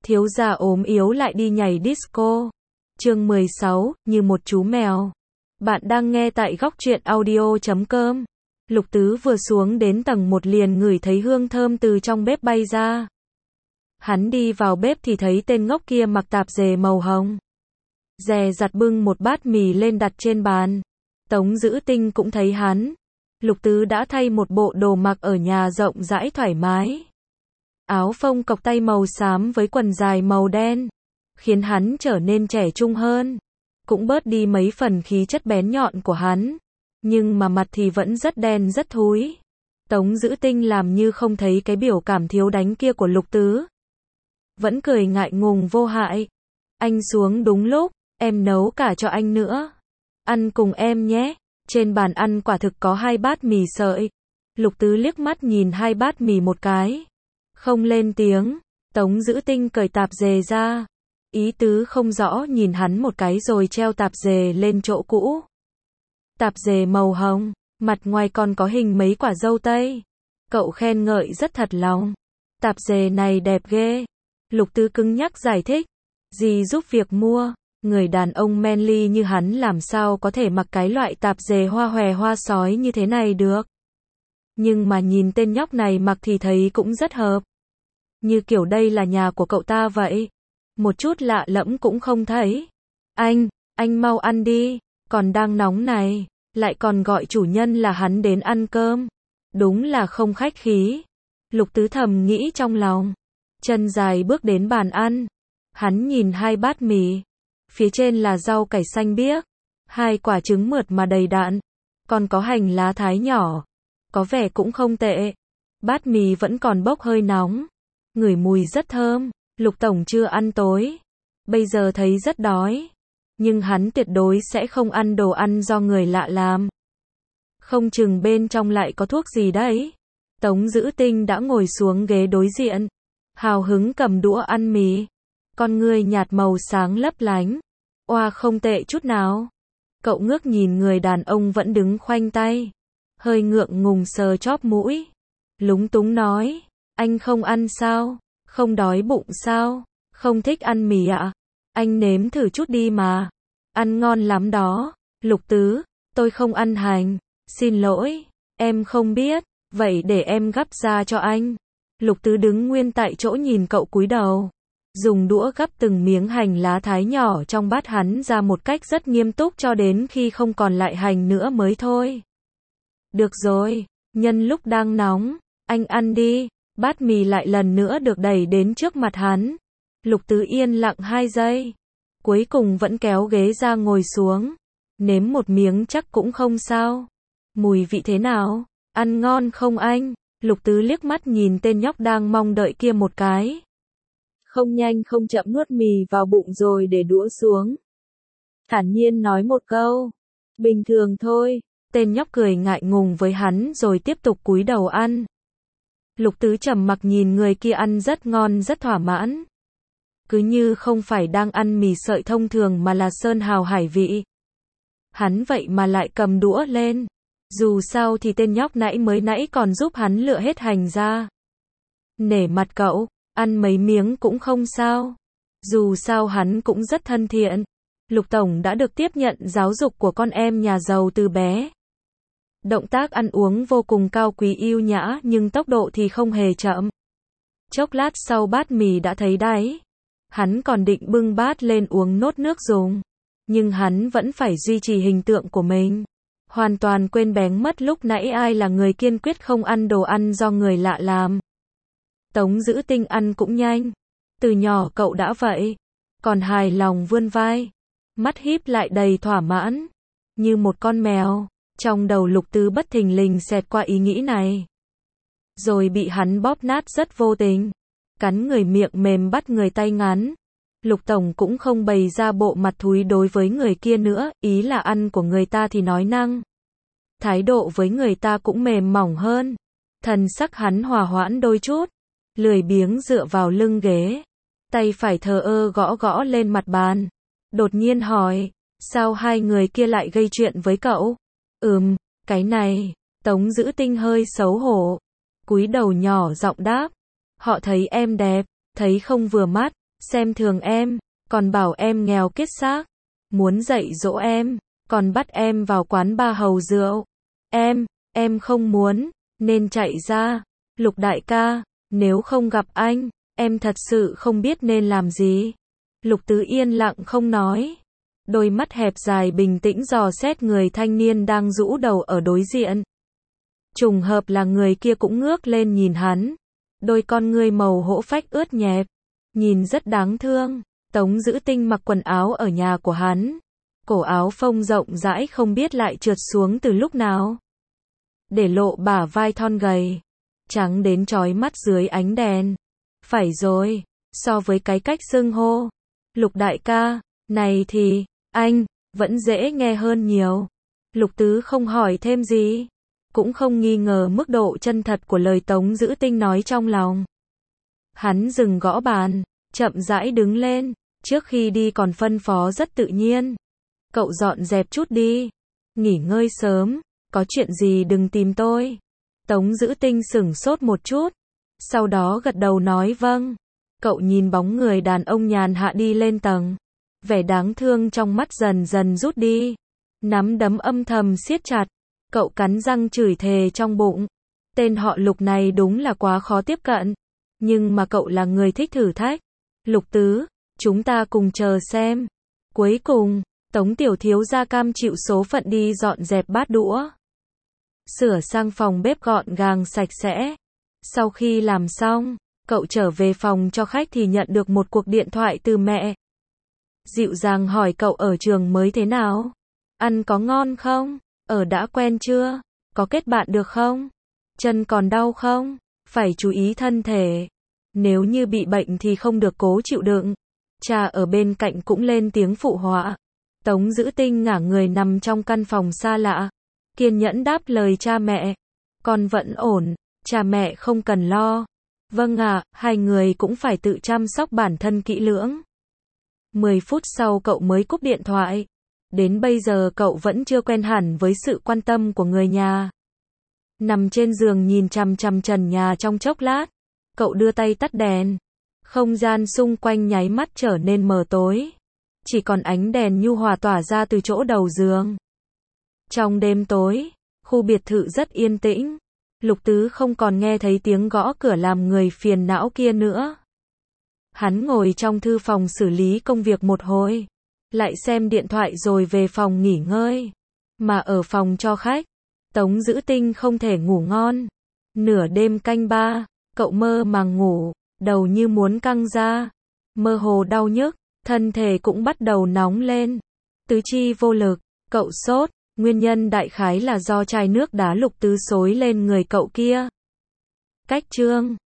Thiếu gia ốm yếu lại đi nhảy disco. Chương 16, như một chú mèo. Bạn đang nghe tại góc truyện audio.com. Lục Tứ vừa xuống đến tầng 1 liền ngửi thấy hương thơm từ trong bếp bay ra. Hắn đi vào bếp thì thấy tên ngốc kia mặc tạp dề màu hồng. Dè dặt bưng một bát mì lên đặt trên bàn. Tống Dữ Tinh cũng thấy hắn. Lục Tứ đã thay một bộ đồ mặc ở nhà rộng rãi thoải mái. Áo phông cộc tay màu xám với quần dài màu đen, khiến hắn trở nên trẻ trung hơn. Cũng bớt đi mấy phần khí chất bén nhọn của hắn. Nhưng mà mặt thì vẫn rất đen rất thúi. Tống Dữ Tinh làm như không thấy cái biểu cảm thiếu đánh kia của Lục Tứ. Vẫn cười ngại ngùng vô hại. Anh xuống đúng lúc, em nấu cả cho anh nữa. Ăn cùng em nhé. Trên bàn ăn quả thực có 2 bát mì sợi. Lục Tứ liếc mắt nhìn 2 bát mì một cái. Không lên tiếng. Tống Dữ Tinh cởi tạp dề ra. Ý tứ không rõ nhìn hắn một cái rồi treo tạp dề lên chỗ cũ. Tạp dề màu hồng, mặt ngoài còn có hình mấy quả dâu tây. Cậu khen ngợi rất thật lòng. Tạp dề này đẹp ghê. Lục Tứ cứng nhắc giải thích. Dì giúp việc mua. Người đàn ông manly như hắn làm sao có thể mặc cái loại tạp dề hoa hòe hoa sói như thế này được. Nhưng mà nhìn tên nhóc này mặc thì thấy cũng rất hợp. Như kiểu đây là nhà của cậu ta vậy. Một chút lạ lẫm cũng không thấy. Anh mau ăn đi. Còn đang nóng này. Lại còn gọi chủ nhân là hắn đến ăn cơm. Đúng là không khách khí. Lục Tứ thầm nghĩ trong lòng. Chân dài bước đến bàn ăn. Hắn nhìn 2 bát mì. Phía trên là rau cải xanh biếc. 2 quả trứng mượt mà đầy đặn. Còn có hành lá thái nhỏ. Có vẻ cũng không tệ. Bát mì vẫn còn bốc hơi nóng. Ngửi mùi rất thơm. Lục Tổng chưa ăn tối. Bây giờ thấy rất đói. Nhưng hắn tuyệt đối sẽ không ăn đồ ăn do người lạ làm. Không chừng bên trong lại có thuốc gì đấy. Tống Dữ Tinh đã ngồi xuống ghế đối diện. Hào hứng cầm đũa ăn mì. Con ngươi nhạt màu sáng lấp lánh. Oa không tệ chút nào. Cậu ngước nhìn người đàn ông vẫn đứng khoanh tay. Hơi ngượng ngùng sờ chóp mũi. Lúng túng nói. Anh không ăn sao? Không đói bụng sao? Không thích ăn mì ạ? Anh nếm thử chút đi mà. Ăn ngon lắm đó. Lục Tứ, tôi không ăn hành. Xin lỗi, em không biết. Vậy để em gắp ra cho anh. Lục Tứ đứng nguyên tại chỗ nhìn cậu cúi đầu. Dùng đũa gắp từng miếng hành lá thái nhỏ trong bát hắn ra một cách rất nghiêm túc cho đến khi không còn lại hành nữa mới thôi. Được rồi, nhân lúc đang nóng, anh ăn đi. Bát mì lại lần nữa được đẩy đến trước mặt hắn. Lục Tứ yên lặng 2 giây. Cuối cùng vẫn kéo ghế ra ngồi xuống. Nếm một miếng chắc cũng không sao. Mùi vị thế nào? Ăn ngon không anh? Lục Tứ liếc mắt nhìn tên nhóc đang mong đợi kia một cái. Không nhanh không chậm nuốt mì vào bụng rồi để đũa xuống. Thản nhiên nói một câu. Bình thường thôi. Tên nhóc cười ngại ngùng với hắn rồi tiếp tục cúi đầu ăn. Lục Tứ trầm mặc nhìn người kia ăn rất ngon rất thỏa mãn. Cứ như không phải đang ăn mì sợi thông thường mà là sơn hào hải vị. Hắn vậy mà lại cầm đũa lên. Dù sao thì tên nhóc mới nãy còn giúp hắn lựa hết hành ra. Nể mặt cậu, ăn mấy miếng cũng không sao. Dù sao hắn cũng rất thân thiện. Lục Tổng đã được tiếp nhận giáo dục của con em nhà giàu từ bé. Động tác ăn uống vô cùng cao quý yêu nhã nhưng tốc độ thì không hề chậm. Chốc lát sau bát mì đã thấy đáy. Hắn còn định bưng bát lên uống nốt nước dùng. Nhưng hắn vẫn phải duy trì hình tượng của mình. Hoàn toàn quên bén mất lúc nãy ai là người kiên quyết không ăn đồ ăn do người lạ làm. Tống Dữ Tinh ăn cũng nhanh. Từ nhỏ cậu đã vậy. Còn hài lòng vươn vai. Mắt híp lại đầy thỏa mãn. Như một con mèo. Trong đầu Lục Tứ bất thình lình xẹt qua ý nghĩ này. Rồi bị hắn bóp nát rất vô tình. Cắn người miệng mềm bắt người tay ngắn. Lục Tổng cũng không bày ra bộ mặt thúi đối với người kia nữa, ý là ăn của người ta thì nói năng. Thái độ với người ta cũng mềm mỏng hơn. Thần sắc hắn hòa hoãn đôi chút. Lười biếng dựa vào lưng ghế. Tay phải thờ ơ gõ gõ lên mặt bàn. Đột nhiên hỏi, sao 2 người kia lại gây chuyện với cậu? Cái này. Tống Dữ Tinh hơi xấu hổ. Cúi đầu nhỏ giọng đáp. Họ thấy em đẹp, thấy không vừa mắt, xem thường em, còn bảo em nghèo kiết xác, muốn dạy dỗ em, còn bắt em vào quán bar hầu rượu. Em không muốn, nên chạy ra. Lục đại ca, nếu không gặp anh, em thật sự không biết nên làm gì. Lục Tứ yên lặng không nói. Đôi mắt hẹp dài bình tĩnh dò xét người thanh niên đang rũ đầu ở đối diện. Trùng hợp là người kia cũng ngước lên nhìn hắn. Đôi con ngươi màu hổ phách ướt nhẹp, nhìn rất đáng thương. Tống Dữ Tinh mặc quần áo ở nhà của hắn. Cổ áo phông rộng rãi không biết lại trượt xuống từ lúc nào, để lộ bả vai thon gầy, trắng đến chói mắt dưới ánh đèn. Phải rồi, so với cái cách xưng hô, Lục đại ca, này thì, anh, vẫn dễ nghe hơn nhiều. Lục Tứ không hỏi thêm gì, cũng không nghi ngờ mức độ chân thật của lời Tống Dữ Tinh nói trong lòng. Hắn dừng gõ bàn, chậm rãi đứng lên, trước khi đi còn phân phó rất tự nhiên. Cậu dọn dẹp chút đi, nghỉ ngơi sớm, có chuyện gì đừng tìm tôi. Tống Dữ Tinh sửng sốt một chút, sau đó gật đầu nói vâng. Cậu nhìn bóng người đàn ông nhàn hạ đi lên tầng, vẻ đáng thương trong mắt dần dần rút đi, nắm đấm âm thầm siết chặt. Cậu cắn răng chửi thề trong bụng, tên họ Lục này đúng là quá khó tiếp cận, nhưng mà cậu là người thích thử thách. Lục Tứ, chúng ta cùng chờ xem. Cuối cùng, Tống tiểu thiếu gia cam chịu số phận đi dọn dẹp bát đũa, sửa sang phòng bếp gọn gàng sạch sẽ. Sau khi làm xong, cậu trở về phòng cho khách thì nhận được một cuộc điện thoại từ mẹ. Dịu dàng hỏi cậu ở trường mới thế nào? Ăn có ngon không? Ở đã quen chưa? Có kết bạn được không? Chân còn đau không? Phải chú ý thân thể. Nếu như bị bệnh thì không được cố chịu đựng. Cha ở bên cạnh cũng lên tiếng phụ họa. Tống Dữ Tinh ngả người nằm trong căn phòng xa lạ, kiên nhẫn đáp lời cha mẹ. Con vẫn ổn, cha mẹ không cần lo. Vâng ạ, hai người cũng phải tự chăm sóc bản thân kỹ lưỡng. 10 phút sau cậu mới cúp điện thoại. Đến bây giờ cậu vẫn chưa quen hẳn với sự quan tâm của người nhà. Nằm trên giường nhìn chằm chằm trần nhà trong chốc lát, cậu đưa tay tắt đèn. Không gian xung quanh nháy mắt trở nên mờ tối. Chỉ còn ánh đèn nhu hòa tỏa ra từ chỗ đầu giường. Trong đêm tối, khu biệt thự rất yên tĩnh. Lục Tứ không còn nghe thấy tiếng gõ cửa làm người phiền não kia nữa. Hắn ngồi trong thư phòng xử lý công việc một hồi, lại xem điện thoại rồi về phòng nghỉ ngơi. Mà ở phòng cho khách, Tống Dữ Tinh không thể ngủ ngon. Nửa đêm canh 3, cậu mơ màng ngủ, đầu như muốn căng ra, mơ hồ đau nhức, thân thể cũng bắt đầu nóng lên. Tứ chi vô lực, cậu sốt, nguyên nhân đại khái là do chai nước đá Lục Tứ xối lên người cậu kia. Cách chương